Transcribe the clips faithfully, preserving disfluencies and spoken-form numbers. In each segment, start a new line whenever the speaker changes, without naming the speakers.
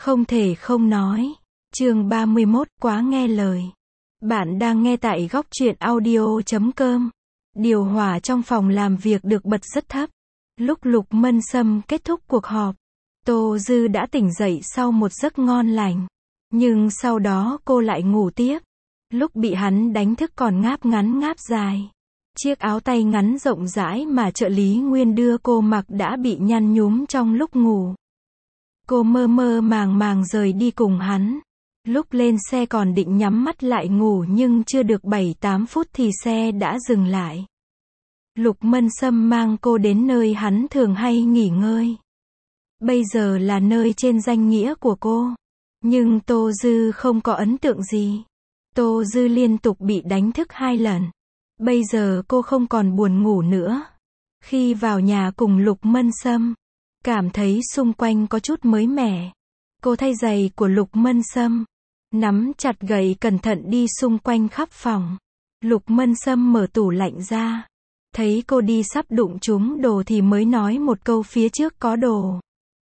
Không thể không nói. Chương ba mươi mốt, quá nghe lời. Bạn đang nghe tại góc truyện audio chấm com. Điều hòa trong phòng làm việc được bật rất thấp. Lúc Lục Mân Sâm kết thúc cuộc họp, Tô Dư đã tỉnh dậy sau một giấc ngon lành. Nhưng sau đó cô lại ngủ tiếp. Lúc bị hắn đánh thức còn ngáp ngắn ngáp dài. Chiếc áo tay ngắn rộng rãi mà trợ lý Nguyên đưa cô mặc đã bị nhăn nhúm trong lúc ngủ. Cô mơ mơ màng màng rời đi cùng hắn. Lúc lên xe còn định nhắm mắt lại ngủ nhưng chưa được bảy tám phút thì xe đã dừng lại. Lục Mân Sâm mang cô đến nơi hắn thường hay nghỉ ngơi. Bây giờ là nơi trên danh nghĩa của cô. Nhưng Tô Dư không có ấn tượng gì. Tô Dư liên tục bị đánh thức hai lần. Bây giờ cô không còn buồn ngủ nữa. Khi vào nhà cùng Lục Mân Sâm, cảm thấy xung quanh có chút mới mẻ. Cô thay giày của Lục Mân Sâm, nắm chặt gậy cẩn thận đi xung quanh khắp phòng. Lục Mân Sâm mở tủ lạnh ra, thấy cô đi sắp đụng trúng đồ thì mới nói một câu phía trước có đồ.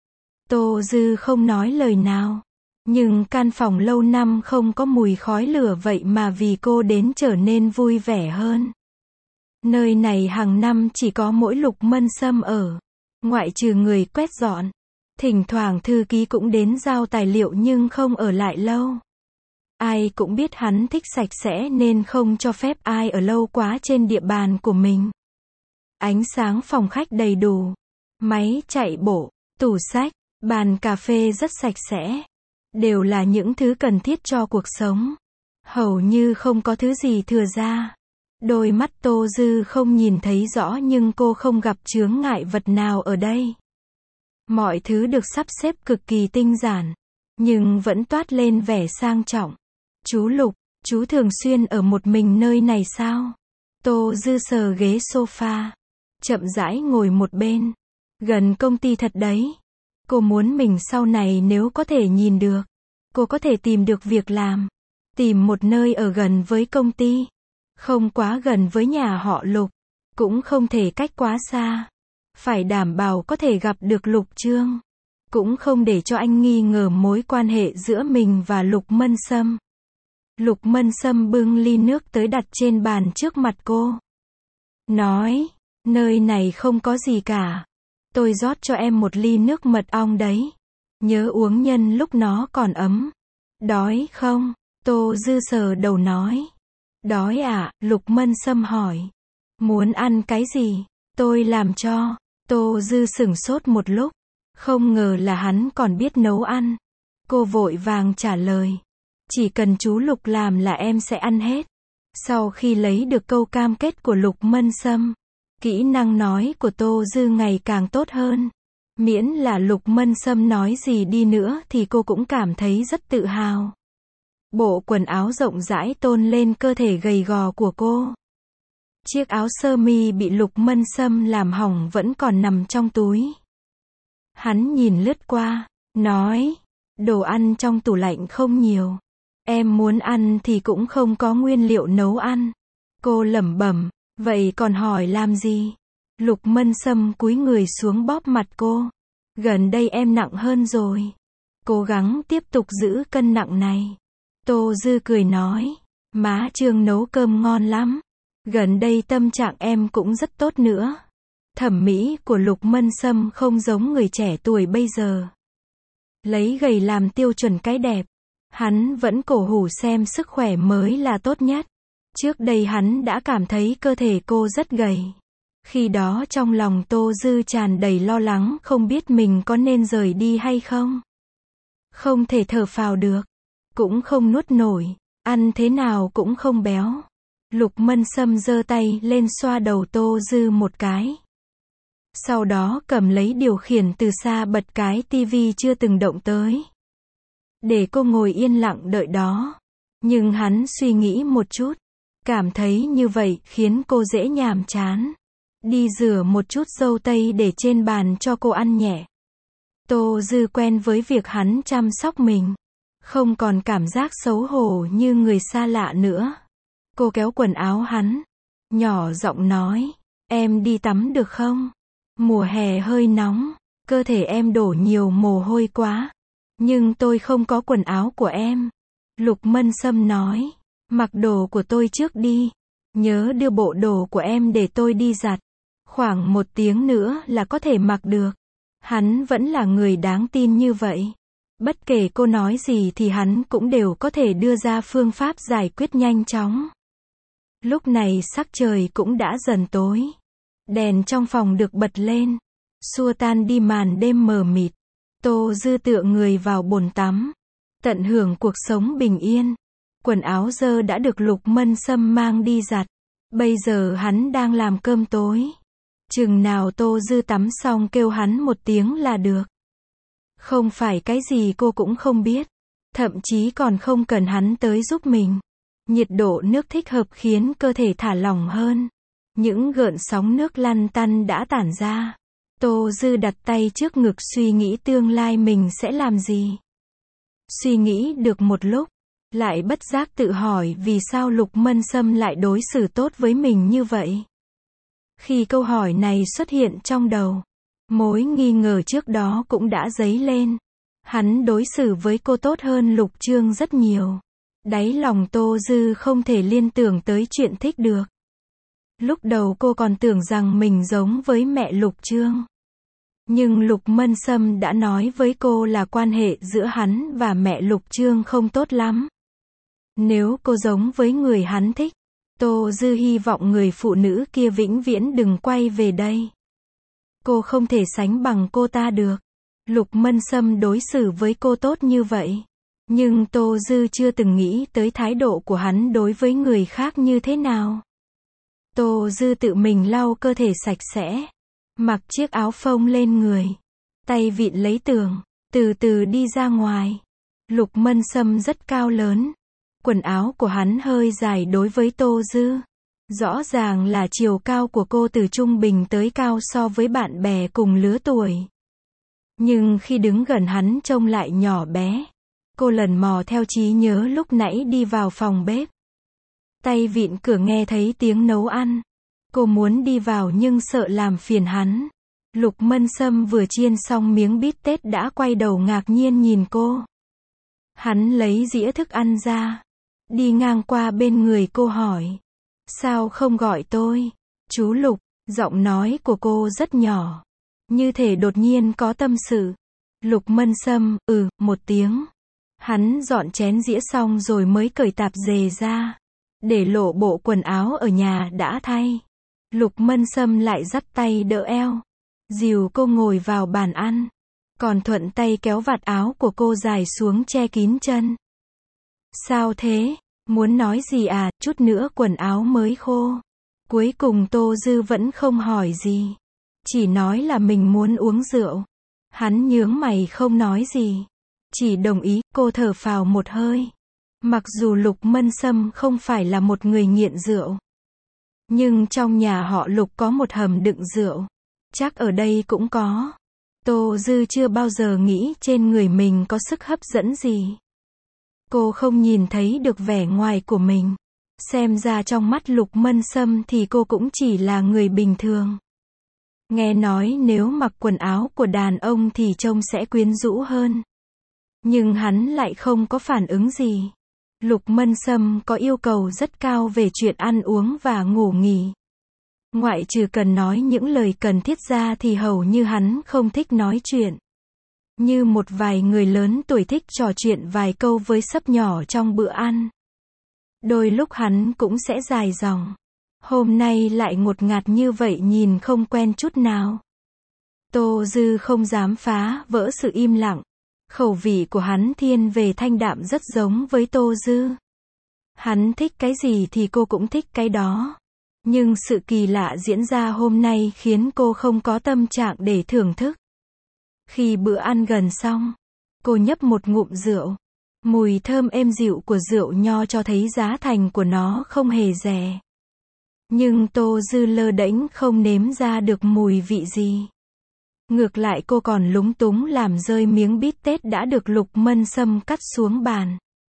Tô Dư không nói lời nào. Nhưng căn phòng lâu năm không có mùi khói lửa vậy mà vì cô đến trở nên vui vẻ hơn. Nơi này hàng năm chỉ có mỗi Lục Mân Sâm ở. Ngoại trừ người quét dọn. Thỉnh thoảng thư ký cũng đến giao tài liệu nhưng không ở lại lâu. Ai cũng biết hắn thích sạch sẽ nên không cho phép ai ở lâu quá trên địa bàn của mình. Ánh sáng phòng khách đầy đủ. Máy chạy bộ, tủ sách, bàn cà phê rất sạch sẽ. Đều là những thứ cần thiết cho cuộc sống. Hầu như không có thứ gì thừa ra. Đôi mắt Tô Dư không nhìn thấy rõ nhưng cô không gặp chướng ngại vật nào ở đây. Mọi thứ được sắp xếp cực kỳ tinh giản. Nhưng vẫn toát lên vẻ sang trọng. Chú Lục, chú thường xuyên ở một mình nơi này sao? Tô Dư sờ ghế sofa. Chậm rãi ngồi một bên. Gần công ty thật đấy. Cô muốn mình sau này nếu có thể nhìn được. Cô có thể tìm được việc làm. Tìm một nơi ở gần với công ty. Không quá gần với nhà họ Lục. Cũng không thể cách quá xa. Phải đảm bảo có thể gặp được Lục Trương. Cũng không để cho anh nghi ngờ mối quan hệ giữa mình và Lục Mân Sâm. Lục Mân Sâm bưng ly nước tới đặt trên bàn trước mặt cô. Nói, nơi này không có gì cả. Tôi rót cho em một ly nước mật ong đấy. Nhớ uống nhân lúc nó còn ấm. Đói không? Tô Dư sờ đầu nói. Đói à? Lục Mân Sâm hỏi. Muốn ăn cái gì? Tôi làm cho. Tô Dư sửng sốt một lúc. Không ngờ là hắn còn biết nấu ăn. Cô vội vàng trả lời. Chỉ cần chú Lục làm là em sẽ ăn hết. Sau khi lấy được câu cam kết của Lục Mân Sâm, kỹ năng nói của Tô Dư ngày càng tốt hơn. Miễn là Lục Mân Sâm nói gì đi nữa thì cô cũng cảm thấy rất tự hào. Bộ quần áo rộng rãi tôn lên cơ thể gầy gò của cô. Chiếc áo sơ mi bị Lục Mân Sâm làm hỏng vẫn còn nằm trong túi. Hắn nhìn lướt qua, nói, đồ ăn trong tủ lạnh không nhiều. Em muốn ăn thì cũng không có nguyên liệu nấu ăn. Cô lẩm bẩm, vậy còn hỏi làm gì? Lục Mân Sâm cúi người xuống bóp mặt cô. Gần đây em nặng hơn rồi. Cố gắng tiếp tục giữ cân nặng này. Tô Dư cười nói, má Trương nấu cơm ngon lắm. Gần đây tâm trạng em cũng rất tốt nữa. Thẩm mỹ của Lục Mân Sâm không giống người trẻ tuổi bây giờ. Lấy gầy làm tiêu chuẩn cái đẹp. Hắn vẫn cổ hủ xem sức khỏe mới là tốt nhất. Trước đây hắn đã cảm thấy cơ thể cô rất gầy. Khi đó trong lòng Tô Dư tràn đầy lo lắng không biết mình có nên rời đi hay không. Không thể thở phào được. Cũng không nuốt nổi. Ăn thế nào cũng không béo. Lục Mân Sâm giơ tay lên xoa đầu Tô Dư một cái. Sau đó cầm lấy điều khiển từ xa bật cái tivi chưa từng động tới. Để cô ngồi yên lặng đợi đó. Nhưng hắn suy nghĩ một chút. Cảm thấy như vậy khiến cô dễ nhàm chán. Đi rửa một chút dâu tây để trên bàn cho cô ăn nhẹ. Tô Dư quen với việc hắn chăm sóc mình. Không còn cảm giác xấu hổ như người xa lạ nữa. Cô kéo quần áo hắn. Nhỏ giọng nói. Em đi tắm được không? Mùa hè hơi nóng. Cơ thể em đổ nhiều mồ hôi quá. Nhưng tôi không có quần áo của em. Lục Mân Sâm nói. Mặc đồ của tôi trước đi. Nhớ đưa bộ đồ của em để tôi đi giặt. Khoảng một tiếng nữa là có thể mặc được. Hắn vẫn là người đáng tin như vậy. Bất kể cô nói gì thì hắn cũng đều có thể đưa ra phương pháp giải quyết nhanh chóng. Lúc này sắc trời cũng đã dần tối. Đèn trong phòng được bật lên, xua tan đi màn đêm mờ mịt. Tô Dư tựa người vào bồn tắm, tận hưởng cuộc sống bình yên. Quần áo dơ đã được Lục Mân Sâm mang đi giặt. Bây giờ hắn đang làm cơm tối. Chừng nào Tô Dư tắm xong kêu hắn một tiếng là được. Không phải cái gì cô cũng không biết. Thậm chí còn không cần hắn tới giúp mình. Nhiệt độ nước thích hợp khiến cơ thể thả lỏng hơn. Những gợn sóng nước lăn tăn đã tản ra. Tô Dư đặt tay trước ngực suy nghĩ tương lai mình sẽ làm gì. Suy nghĩ được một lúc, lại bất giác tự hỏi vì sao Lục Mân Sâm lại đối xử tốt với mình như vậy. Khi câu hỏi này xuất hiện trong đầu, mối nghi ngờ trước đó cũng đã dấy lên. Hắn đối xử với cô tốt hơn Lục Trương rất nhiều. Đáy lòng Tô Dư không thể liên tưởng tới chuyện thích được. Lúc đầu cô còn tưởng rằng mình giống với mẹ Lục Trương. Nhưng Lục Mân Sâm đã nói với cô là quan hệ giữa hắn và mẹ Lục Trương không tốt lắm. Nếu cô giống với người hắn thích, Tô Dư hy vọng người phụ nữ kia vĩnh viễn đừng quay về đây. Cô không thể sánh bằng cô ta được. Lục Mân Sâm đối xử với cô tốt như vậy. Nhưng Tô Dư chưa từng nghĩ tới thái độ của hắn đối với người khác như thế nào. Tô Dư tự mình lau cơ thể sạch sẽ, mặc chiếc áo phông lên người, tay vịn lấy tường, từ từ đi ra ngoài. Lục Mân Sâm rất cao lớn. Quần áo của hắn hơi dài đối với Tô Dư. Rõ ràng là chiều cao của cô từ trung bình tới cao so với bạn bè cùng lứa tuổi. Nhưng khi đứng gần hắn trông lại nhỏ bé. Cô lần mò theo trí nhớ lúc nãy đi vào phòng bếp. Tay vịn cửa nghe thấy tiếng nấu ăn. Cô muốn đi vào nhưng sợ làm phiền hắn. Lục Mân Sâm vừa chiên xong miếng bít tết đã quay đầu ngạc nhiên nhìn cô. Hắn lấy dĩa thức ăn ra. Đi ngang qua bên người cô hỏi. Sao không gọi tôi? Chú Lục, giọng nói của cô rất nhỏ. Như thể đột nhiên có tâm sự. Lục Mân Sâm, ừ, một tiếng. Hắn dọn chén dĩa xong rồi mới cởi tạp dề ra. Để lộ bộ quần áo ở nhà đã thay. Lục Mân Sâm lại dắt tay đỡ eo. Dìu cô ngồi vào bàn ăn. Còn thuận tay kéo vạt áo của cô dài xuống che kín chân. Sao thế? Muốn nói gì à? Chút nữa quần áo mới khô. Cuối cùng Tô Dư vẫn không hỏi gì. Chỉ nói là mình muốn uống rượu. Hắn nhướng mày không nói gì. Chỉ đồng ý. Cô thở phào một hơi. Mặc dù Lục Mân Sâm không phải là một người nghiện rượu. Nhưng trong nhà họ Lục có một hầm đựng rượu. Chắc ở đây cũng có. Tô Dư chưa bao giờ nghĩ trên người mình có sức hấp dẫn gì. Cô không nhìn thấy được vẻ ngoài của mình. Xem ra trong mắt Lục Mân Sâm thì cô cũng chỉ là người bình thường. Nghe nói nếu mặc quần áo của đàn ông thì trông sẽ quyến rũ hơn. Nhưng hắn lại không có phản ứng gì. Lục Mân Sâm có yêu cầu rất cao về chuyện ăn uống và ngủ nghỉ. Ngoại trừ cần nói những lời cần thiết ra thì hầu như hắn không thích nói chuyện. Như một vài người lớn tuổi thích trò chuyện vài câu với sấp nhỏ trong bữa ăn. Đôi lúc hắn cũng sẽ dài dòng. Hôm nay lại ngột ngạt như vậy nhìn không quen chút nào. Tô Dư không dám phá vỡ sự im lặng. Khẩu vị của hắn thiên về thanh đạm rất giống với Tô Dư. Hắn thích cái gì thì cô cũng thích cái đó. Nhưng sự kỳ lạ diễn ra hôm nay khiến cô không có tâm trạng để thưởng thức. Khi bữa ăn gần xong, cô nhấp một ngụm rượu. Mùi thơm êm dịu của rượu nho cho thấy giá thành của nó không hề rẻ. Nhưng Tô Dư lơ đễnh không nếm ra được mùi vị gì. Ngược lại cô còn lúng túng làm rơi miếng bít tết đã được Lục Mân Sâm cắt xuống bàn.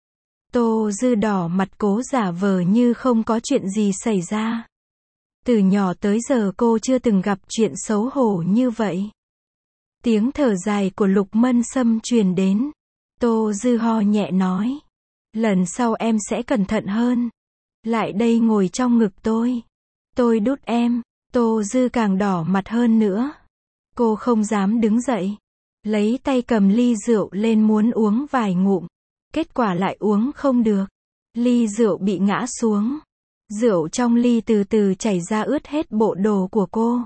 Tô Dư đỏ mặt cố giả vờ như không có chuyện gì xảy ra. Từ nhỏ tới giờ cô chưa từng gặp chuyện xấu hổ như vậy. Tiếng thở dài của Lục Mân Sâm truyền đến. Tô Dư ho nhẹ nói. Lần sau em sẽ cẩn thận hơn. Lại đây ngồi trong ngực tôi. Tôi đút em. Tô Dư càng đỏ mặt hơn nữa. Cô không dám đứng dậy. Lấy tay cầm ly rượu lên muốn uống vài ngụm. Kết quả lại uống không được. Ly rượu bị ngã xuống. Rượu trong ly từ từ chảy ra ướt hết bộ đồ của cô.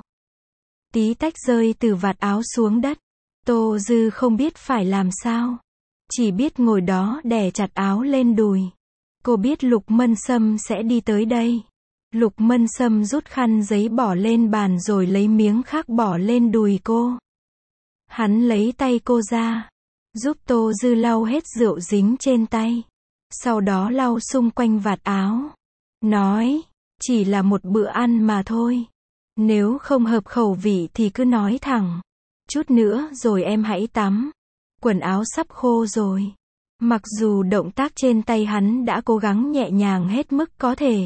Tí tách rơi từ vạt áo xuống đất. Tô Dư không biết phải làm sao. Chỉ biết ngồi đó đè chặt áo lên đùi. Cô biết Lục Mân Sâm sẽ đi tới đây. Lục Mân Sâm rút khăn giấy bỏ lên bàn rồi lấy miếng khác bỏ lên đùi cô. Hắn lấy tay cô ra. Giúp Tô Dư lau hết rượu dính trên tay. Sau đó lau xung quanh vạt áo. Nói, chỉ là một bữa ăn mà thôi. Nếu không hợp khẩu vị thì cứ nói thẳng. Chút nữa rồi em hãy tắm. Quần áo sắp khô rồi. Mặc dù động tác trên tay hắn đã cố gắng nhẹ nhàng hết mức có thể.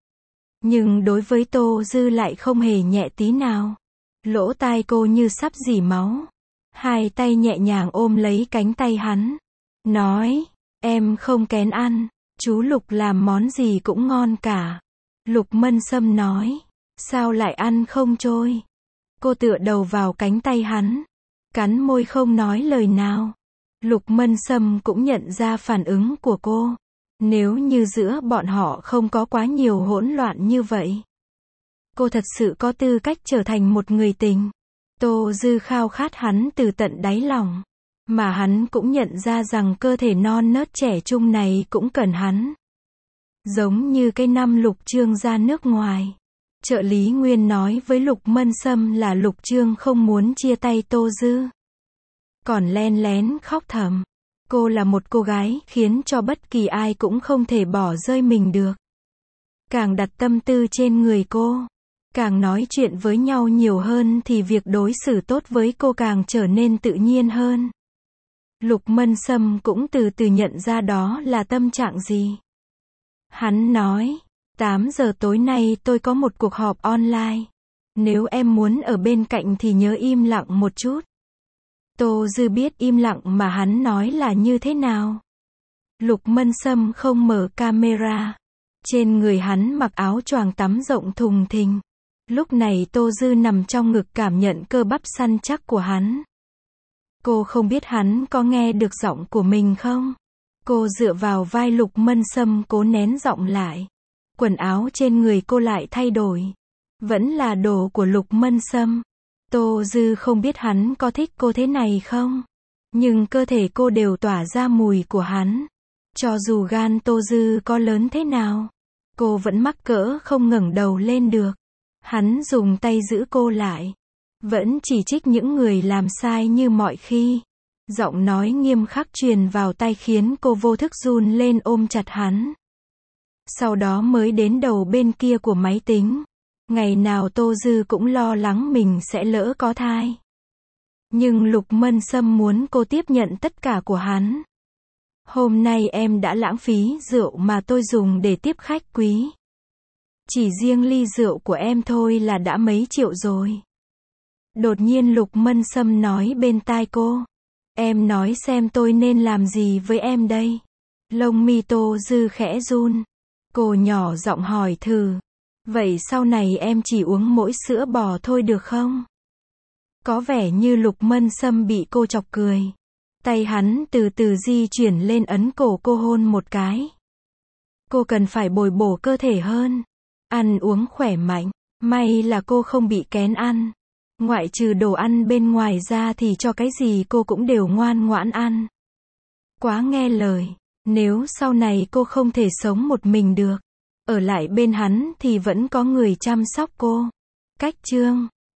Nhưng đối với Tô Dư lại không hề nhẹ tí nào. Lỗ tai cô như sắp rỉ máu. Hai tay nhẹ nhàng ôm lấy cánh tay hắn. Nói, em không kén ăn. Chú Lục làm món gì cũng ngon cả. Lục Mân Sâm nói, sao lại ăn không trôi? Cô tựa đầu vào cánh tay hắn. Cắn môi không nói lời nào. Lục Mân Sâm cũng nhận ra phản ứng của cô. Nếu như giữa bọn họ không có quá nhiều hỗn loạn như vậy. Cô thật sự có tư cách trở thành một người tình. Tô Dư khao khát hắn từ tận đáy lòng. Mà hắn cũng nhận ra rằng cơ thể non nớt trẻ trung này cũng cần hắn. Giống như cái năm Lục Trương ra nước ngoài. Trợ lý Nguyên nói với Lục Mân Sâm là Lục Trương không muốn chia tay Tô Dư. Còn len lén khóc thầm. Cô là một cô gái khiến cho bất kỳ ai cũng không thể bỏ rơi mình được. Càng đặt tâm tư trên người cô, càng nói chuyện với nhau nhiều hơn thì việc đối xử tốt với cô càng trở nên tự nhiên hơn. Lục Mân Sâm cũng từ từ nhận ra đó là tâm trạng gì. Hắn nói, tám giờ tối nay tôi có một cuộc họp online. Nếu em muốn ở bên cạnh thì nhớ im lặng một chút. Tô Dư biết im lặng mà hắn nói là như thế nào. Lục Mân Sâm không mở camera. Trên người hắn mặc áo choàng tắm rộng thùng thình. Lúc này Tô Dư nằm trong ngực cảm nhận cơ bắp săn chắc của hắn. Cô không biết hắn có nghe được giọng của mình không? Cô dựa vào vai Lục Mân Sâm cố nén giọng lại. Quần áo trên người cô lại thay đổi. Vẫn là đồ của Lục Mân Sâm. Tô Dư không biết hắn có thích cô thế này không? Nhưng cơ thể cô đều tỏa ra mùi của hắn. Cho dù gan Tô Dư có lớn thế nào, cô vẫn mắc cỡ không ngẩng đầu lên được. Hắn dùng tay giữ cô lại. Vẫn chỉ trích những người làm sai như mọi khi. Giọng nói nghiêm khắc truyền vào tai khiến cô vô thức run lên ôm chặt hắn. Sau đó mới đến đầu bên kia của máy tính. Ngày nào Tô Dư cũng lo lắng mình sẽ lỡ có thai. Nhưng Lục Mân Sâm muốn cô tiếp nhận tất cả của hắn. Hôm nay em đã lãng phí rượu mà tôi dùng để tiếp khách quý. Chỉ riêng ly rượu của em thôi là đã mấy triệu rồi. Đột nhiên Lục Mân Sâm nói bên tai cô. Em nói xem tôi nên làm gì với em đây? Lông mi Tô Dư khẽ run. Cô nhỏ giọng hỏi thử. Vậy sau này em chỉ uống mỗi sữa bò thôi được không? Có vẻ như Lục Mân Sâm bị cô chọc cười. Tay hắn từ từ di chuyển lên ấn cổ cô hôn một cái. Cô cần phải bồi bổ cơ thể hơn. Ăn uống khỏe mạnh. May là cô không bị kén ăn. Ngoại trừ đồ ăn bên ngoài ra thì cho cái gì cô cũng đều ngoan ngoãn ăn. Quá nghe lời. Nếu sau này cô không thể sống một mình được, ở lại bên hắn thì vẫn có người chăm sóc cô. Cách chương